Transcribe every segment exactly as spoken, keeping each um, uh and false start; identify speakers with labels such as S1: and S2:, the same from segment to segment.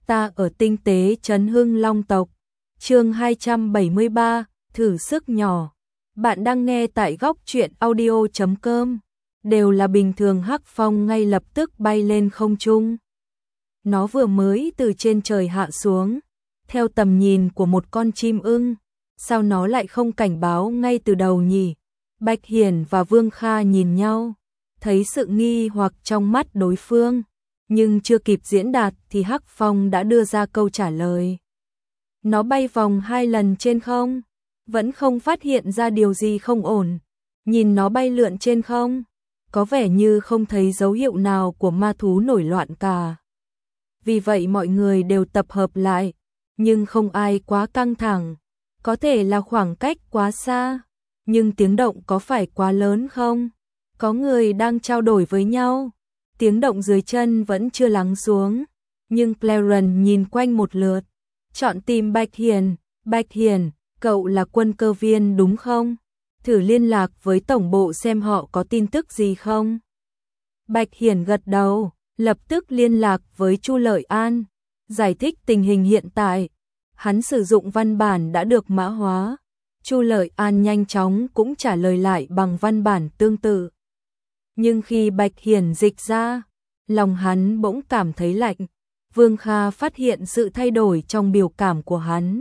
S1: Ta ở tinh tế trấn Hưng Long tộc. Chương hai trăm bảy mươi ba, thử sức nhỏ. Bạn đang nghe tại góc truyện audio chấm com. Đều là bình thường. Hắc Phong ngay lập tức bay lên không trung. Nó vừa mới từ trên trời hạ xuống, theo tầm nhìn của một con chim ưng. Sao nó lại không cảnh báo ngay từ đầu nhỉ? Bạch Hiển và Vương Kha nhìn nhau, thấy sự nghi hoặc trong mắt đối phương, nhưng chưa kịp diễn đạt thì Hắc Phong đã đưa ra câu trả lời. Nó bay vòng hai lần trên không, vẫn không phát hiện ra điều gì không ổn. Nhìn nó bay lượn trên không, có vẻ như không thấy dấu hiệu nào của ma thú nổi loạn cả. Vì vậy mọi người đều tập hợp lại, nhưng không ai quá căng thẳng. Có thể là khoảng cách quá xa, nhưng tiếng động có phải quá lớn không? Có người đang trao đổi với nhau. Tiếng động dưới chân vẫn chưa lắng xuống, nhưng Clarence nhìn quanh một lượt, chọn tìm Bạch Hiển. Bạch Hiển, cậu là quân cơ viên đúng không? Thử liên lạc với tổng bộ xem họ có tin tức gì không? Bạch Hiển gật đầu, lập tức liên lạc với Chu Lợi An, giải thích tình hình hiện tại. Hắn sử dụng văn bản đã được mã hóa. Chu Lợi An nhanh chóng cũng trả lời lại bằng văn bản tương tự. Nhưng khi Bạch Hiển dịch ra, lòng hắn bỗng cảm thấy lạnh. Vương Kha phát hiện sự thay đổi trong biểu cảm của hắn,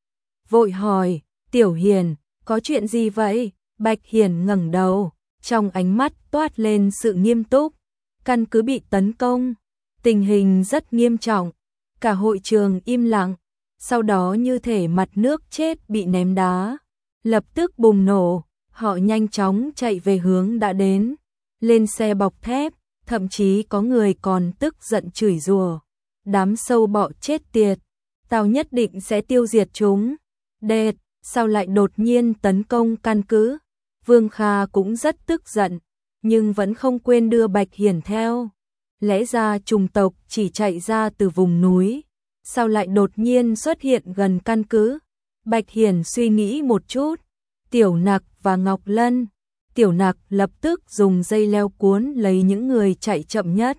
S1: vội hỏi, Tiểu Hiển, có chuyện gì vậy? Bạch Hiển ngẩng đầu, trong ánh mắt toát lên sự nghiêm túc. Căn cứ bị tấn công, tình hình rất nghiêm trọng. Cả hội trường im lặng, sau đó như thể mặt nước chết bị ném đá, lập tức bùng nổ. Họ nhanh chóng chạy về hướng đã đến, lên xe bọc thép, thậm chí có người còn tức giận chửi rủa, đám sâu bọ chết tiệt, tao nhất định sẽ tiêu diệt chúng. Đệt, sao lại đột nhiên tấn công căn cứ? Vương Kha cũng rất tức giận, nhưng vẫn không quên đưa Bạch Hiển theo. Lẽ ra chủng tộc chỉ chạy ra từ vùng núi, sao lại đột nhiên xuất hiện gần căn cứ? Bạch Hiển suy nghĩ một chút. Tiểu Nặc và Ngọc Lân. Tiểu Nặc lập tức dùng dây leo cuốn lấy những người chạy chậm nhất,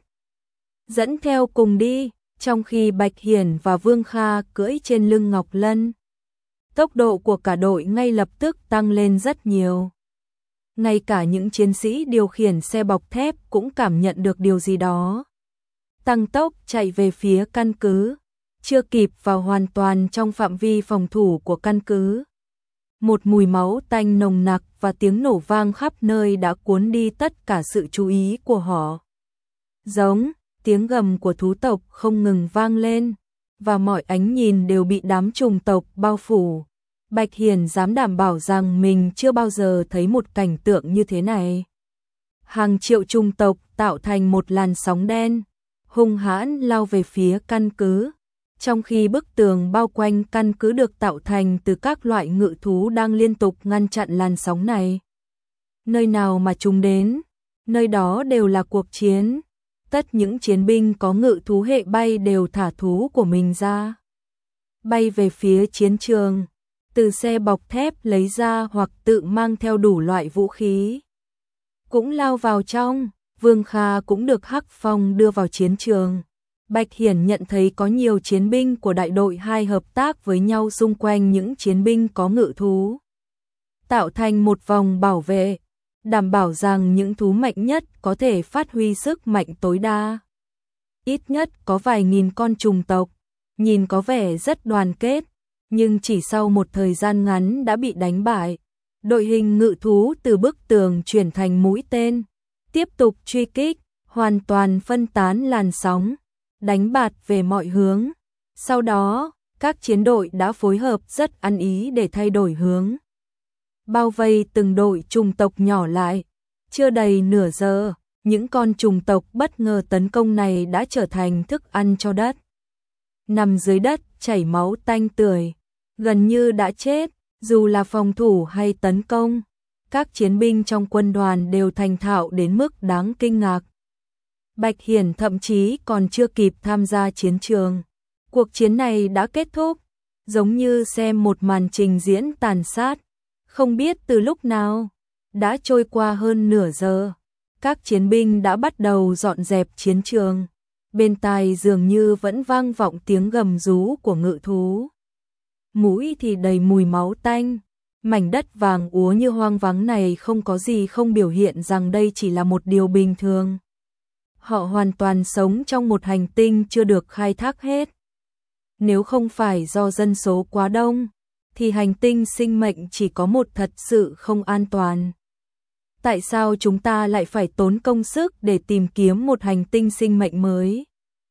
S1: dẫn theo cùng đi, trong khi Bạch Hiển và Vương Kha cưỡi trên lưng Ngọc Lân. Tốc độ của cả đội ngay lập tức tăng lên rất nhiều. Ngay cả những chiến sĩ điều khiển xe bọc thép cũng cảm nhận được điều gì đó. Tăng tốc chạy về phía căn cứ, chưa kịp vào hoàn toàn trong phạm vi phòng thủ của căn cứ. Một mùi máu tanh nồng nặc và tiếng nổ vang khắp nơi đã cuốn đi tất cả sự chú ý của họ. Giống, tiếng gầm của thú tộc không ngừng vang lên, và mọi ánh nhìn đều bị đám trùng tộc bao phủ. Bạch Hiển dám đảm bảo rằng mình chưa bao giờ thấy một cảnh tượng như thế này. Hàng triệu trùng tộc tạo thành một làn sóng đen, hung hãn lao về phía căn cứ. Trong khi bức tường bao quanh căn cứ được tạo thành từ các loại ngự thú đang liên tục ngăn chặn làn sóng này. Nơi nào mà chúng đến, nơi đó đều là cuộc chiến. Tất những chiến binh có ngự thú hệ bay đều thả thú của mình ra, bay về phía chiến trường, từ xe bọc thép lấy ra hoặc tự mang theo đủ loại vũ khí, cũng lao vào trong. Vương Kha cũng được Hắc Phong đưa vào chiến trường. Bạch Hiển nhận thấy có nhiều chiến binh của đại đội hai hợp tác với nhau xung quanh những chiến binh có ngự thú, tạo thành một vòng bảo vệ, đảm bảo rằng những thú mạnh nhất có thể phát huy sức mạnh tối đa. Ít nhất có vài nghìn con trùng tộc, nhìn có vẻ rất đoàn kết, nhưng chỉ sau một thời gian ngắn đã bị đánh bại. Đội hình ngự thú từ bức tường chuyển thành mũi tên, tiếp tục truy kích, hoàn toàn phân tán làn sóng, đánh bạt về mọi hướng. Sau đó, các chiến đội đã phối hợp rất ăn ý để thay đổi hướng, bao vây từng đội trùng tộc nhỏ lại. Chưa đầy nửa giờ, những con trùng tộc bất ngờ tấn công này đã trở thành thức ăn cho đất. Nằm dưới đất chảy máu tanh tưởi, gần như đã chết. Dù là phòng thủ hay tấn công, các chiến binh trong quân đoàn đều thành thạo đến mức đáng kinh ngạc. Bạch Hiển thậm chí còn chưa kịp tham gia chiến trường, cuộc chiến này đã kết thúc, giống như xem một màn trình diễn tàn sát. Không biết từ lúc nào, đã trôi qua hơn nửa giờ, các chiến binh đã bắt đầu dọn dẹp chiến trường. bên tai dường như vẫn vang vọng tiếng gầm rú của ngự thú. Mũi thì đầy mùi máu tanh, mảnh đất vàng úa như hoang vắng này không có gì không biểu hiện rằng đây chỉ là một điều bình thường. Họ hoàn toàn sống trong một hành tinh chưa được khai thác hết. Nếu không phải do dân số quá đông, thì hành tinh sinh mệnh chỉ có một thật sự không an toàn. Tại sao chúng ta lại phải tốn công sức để tìm kiếm một hành tinh sinh mệnh mới?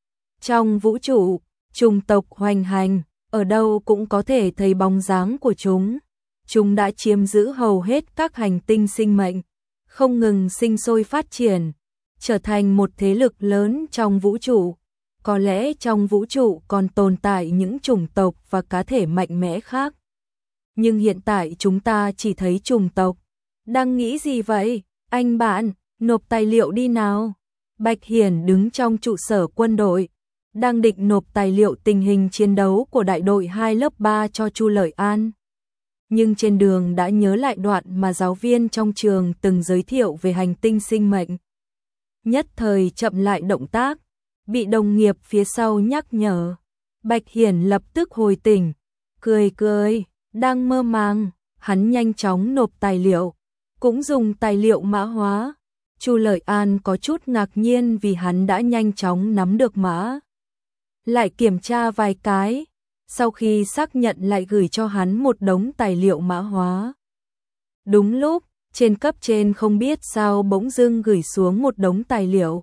S1: Trong vũ trụ, chủng tộc hoành hành, ở đâu cũng có thể thấy bóng dáng của chúng. Chúng đã chiếm giữ hầu hết các hành tinh sinh mệnh, không ngừng sinh sôi phát triển, trở thành một thế lực lớn trong vũ trụ. Có lẽ trong vũ trụ còn tồn tại những chủng tộc và cá thể mạnh mẽ khác. Nhưng hiện tại chúng ta chỉ thấy chủng tộc. Đang nghĩ gì vậy? Anh bạn, nộp tài liệu đi nào. Bạch Hiển đứng trong trụ sở quân đội, đang định nộp tài liệu tình hình chiến đấu của đại đội hai lớp ba cho Chu Lợi An. Nhưng trên đường đã nhớ lại đoạn mà giáo viên trong trường từng giới thiệu về hành tinh sinh mệnh. Nhất thời chậm lại động tác, bị đồng nghiệp phía sau nhắc nhở. Bạch Hiển lập tức hồi tỉnh, cười cười, đang mơ màng, hắn nhanh chóng nộp tài liệu, cũng dùng tài liệu mã hóa. Chu Lợi An có chút ngạc nhiên vì hắn đã nhanh chóng nắm được mã. Lại kiểm tra vài cái, sau khi xác nhận lại gửi cho hắn một đống tài liệu mã hóa. Đúng lúc, trên cấp trên không biết sao bỗng dưng gửi xuống một đống tài liệu.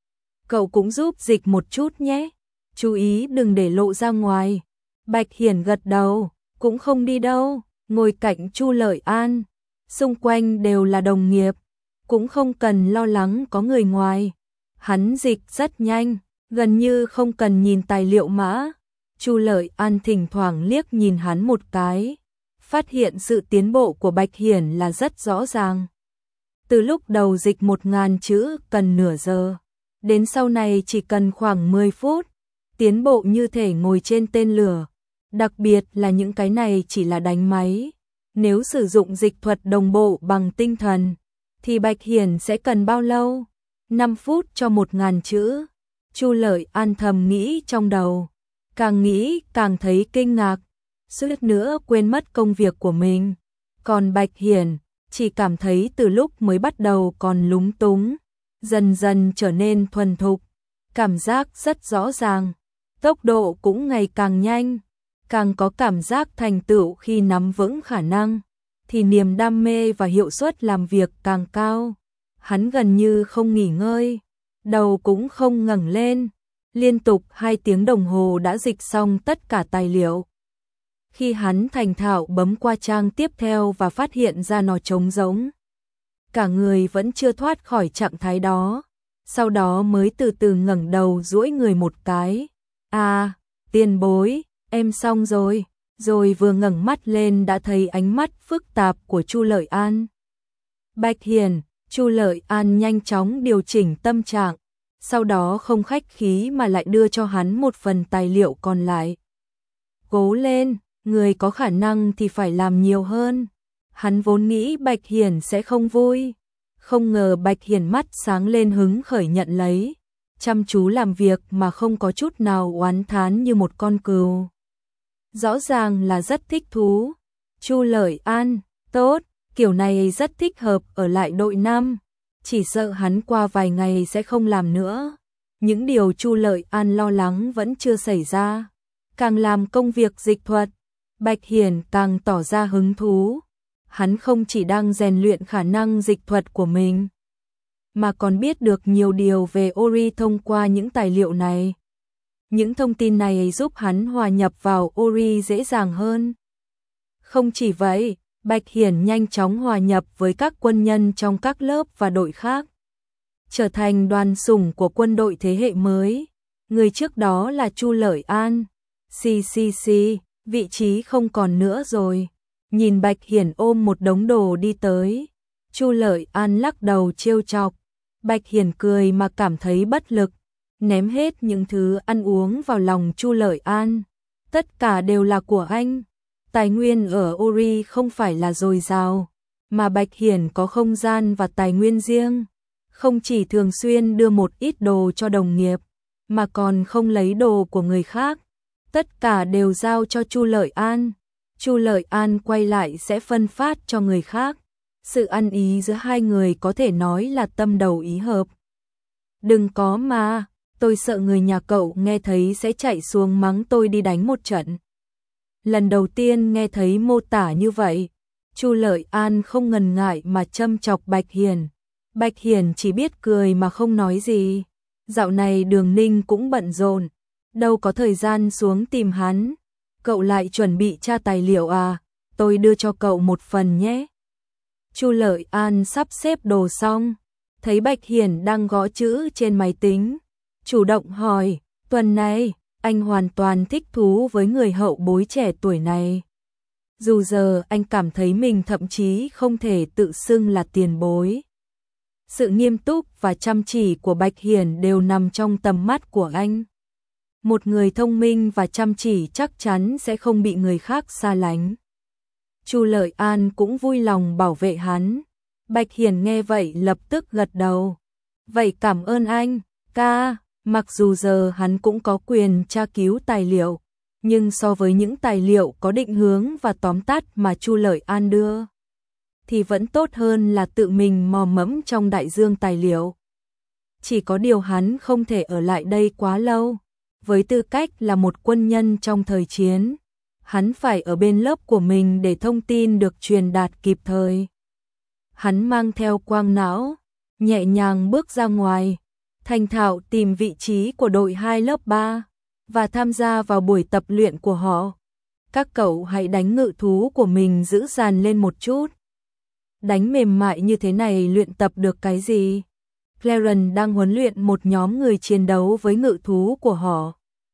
S1: Cậu cũng giúp dịch một chút nhé, chú ý đừng để lộ ra ngoài. Bạch Hiển gật đầu, cũng không đi đâu, ngồi cạnh Chu Lợi An. Xung quanh đều là đồng nghiệp, cũng không cần lo lắng có người ngoài. Hắn dịch rất nhanh, gần như không cần nhìn tài liệu mã. Chu Lợi An thỉnh thoảng liếc nhìn hắn một cái, phát hiện sự tiến bộ của Bạch Hiển là rất rõ ràng. Từ lúc đầu dịch một ngàn chữ cần nửa giờ, đến sau này chỉ cần khoảng mười phút, tiến bộ như thể ngồi trên tên lửa. Đặc biệt là những cái này chỉ là đánh máy. Nếu sử dụng dịch thuật đồng bộ bằng tinh thần, thì Bạch Hiển sẽ cần bao lâu? năm phút cho một ngàn chữ. Chu Lợi An thầm nghĩ trong đầu, càng nghĩ càng thấy kinh ngạc, suýt nữa quên mất công việc của mình. Còn Bạch Hiển chỉ cảm thấy từ lúc mới bắt đầu còn lúng túng, dần dần trở nên thuần thục, cảm giác rất rõ ràng, tốc độ cũng ngày càng nhanh, càng có cảm giác thành tựu khi nắm vững khả năng, thì niềm đam mê và hiệu suất làm việc càng cao. Hắn gần như không nghỉ ngơi, đầu cũng không ngẩng lên, liên tục hai tiếng đồng hồ đã dịch xong tất cả tài liệu. Khi hắn thành thạo bấm qua trang tiếp theo và phát hiện ra nó trống rỗng, cả người vẫn chưa thoát khỏi trạng thái đó, sau đó mới từ từ ngẩng đầu duỗi người một cái. À, tiền bối, em xong rồi. Rồi vừa ngẩng mắt lên đã thấy ánh mắt phức tạp của Chu Lợi An. Bạch Hiển, Chu Lợi An nhanh chóng điều chỉnh tâm trạng, sau đó không khách khí mà lại đưa cho hắn một phần tài liệu còn lại. Cố lên, người có khả năng thì phải làm nhiều hơn. Hắn vốn nghĩ Bạch Hiển sẽ không vui, không ngờ Bạch Hiển mắt sáng lên hứng khởi nhận lấy, chăm chú làm việc mà không có chút nào oán thán như một con cừu. Rõ ràng là rất thích thú. Chu Lợi An, tốt, kiểu này rất thích hợp ở lại đội năm. Chỉ sợ hắn qua vài ngày sẽ không làm nữa. Những điều Chu Lợi An lo lắng vẫn chưa xảy ra. Càng làm công việc dịch thuật, Bạch Hiển càng tỏ ra hứng thú. Hắn không chỉ đang rèn luyện khả năng dịch thuật của mình, mà còn biết được nhiều điều về Ori thông qua những tài liệu này. Những thông tin này giúp hắn hòa nhập vào Ori dễ dàng hơn. Không chỉ vậy, Bạch Hiển nhanh chóng hòa nhập với các quân nhân trong các lớp và đội khác, trở thành đoàn sủng của quân đội thế hệ mới. Người trước đó là Chu Lợi An. Xì xì xì, vị trí không còn nữa rồi. Nhìn Bạch Hiển ôm một đống đồ đi tới, Chu Lợi An lắc đầu trêu chọc. Bạch Hiển cười mà cảm thấy bất lực, ném hết những thứ ăn uống vào lòng Chu Lợi An. Tất cả đều là của anh. Tài nguyên ở Ori không phải là dồi dào, mà Bạch Hiển có không gian và tài nguyên riêng. Không chỉ thường xuyên đưa một ít đồ cho đồng nghiệp, mà còn không lấy đồ của người khác. Tất cả đều giao cho Chu Lợi An. Chu Lợi An quay lại sẽ phân phát cho người khác. Sự ăn ý giữa hai người có thể nói là tâm đầu ý hợp. Đừng có mà, tôi sợ người nhà cậu nghe thấy sẽ chạy xuống mắng tôi đi đánh một trận. Lần đầu tiên nghe thấy mô tả như vậy, Chu Lợi An không ngần ngại mà châm chọc Bạch Hiền. Bạch Hiền chỉ biết cười mà không nói gì. Dạo này Đường Ninh cũng bận rộn, đâu có thời gian xuống tìm hắn. Cậu lại chuẩn bị tra tài liệu à, tôi đưa cho cậu một phần nhé. Chu Lợi An sắp xếp đồ xong, thấy Bạch Hiền đang gõ chữ trên máy tính, chủ động hỏi, tuần này, anh hoàn toàn thích thú với người hậu bối trẻ tuổi này. Dù giờ anh cảm thấy mình thậm chí không thể tự xưng là tiền bối. Sự nghiêm túc và chăm chỉ của Bạch Hiền đều nằm trong tầm mắt của anh. Một người thông minh và chăm chỉ chắc chắn sẽ không bị người khác xa lánh. Chu Lợi An cũng vui lòng bảo vệ hắn. Bạch Hiền nghe vậy lập tức gật đầu. Vậy cảm ơn anh, ca. Mặc dù giờ hắn cũng có quyền tra cứu tài liệu, nhưng so với những tài liệu có định hướng và tóm tắt mà Chu Lợi An đưa, thì vẫn tốt hơn là tự mình mò mẫm trong đại dương tài liệu. Chỉ có điều hắn không thể ở lại đây quá lâu. Với tư cách là một quân nhân trong thời chiến, hắn phải ở bên lớp của mình để thông tin được truyền đạt kịp thời. Hắn mang theo quang não, nhẹ nhàng bước ra ngoài, thành thạo tìm vị trí của đội hai lớp ba và tham gia vào buổi tập luyện của họ. Các cậu hãy đánh ngự thú của mình giữ dàn lên một chút. Đánh mềm mại như thế này luyện tập được cái gì? Clarence đang huấn luyện một nhóm người chiến đấu với ngự thú của họ.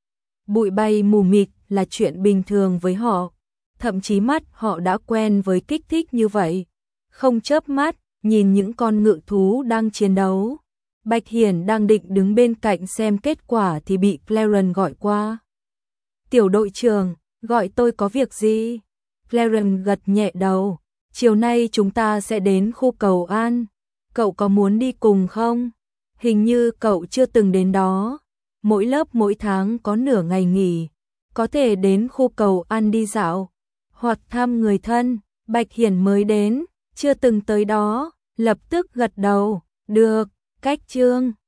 S1: Bụi bay mù mịt là chuyện bình thường với họ, thậm chí mắt họ đã quen với kích thích như vậy. Không chớp mắt, nhìn những con ngự thú đang chiến đấu. Bạch Hiền đang định đứng bên cạnh xem kết quả thì bị Clarence gọi qua. Tiểu đội trưởng, gọi tôi có việc gì? Clarence gật nhẹ đầu. Chiều nay chúng ta sẽ đến khu Cầu An. Cậu có muốn đi cùng không? Hình như cậu chưa từng đến đó. Mỗi lớp mỗi tháng có nửa ngày nghỉ. Có thể đến khu Cầu An đi dạo, hoặc thăm người thân. Bạch Hiền mới đến, chưa từng tới đó, lập tức gật đầu. Được, cách chương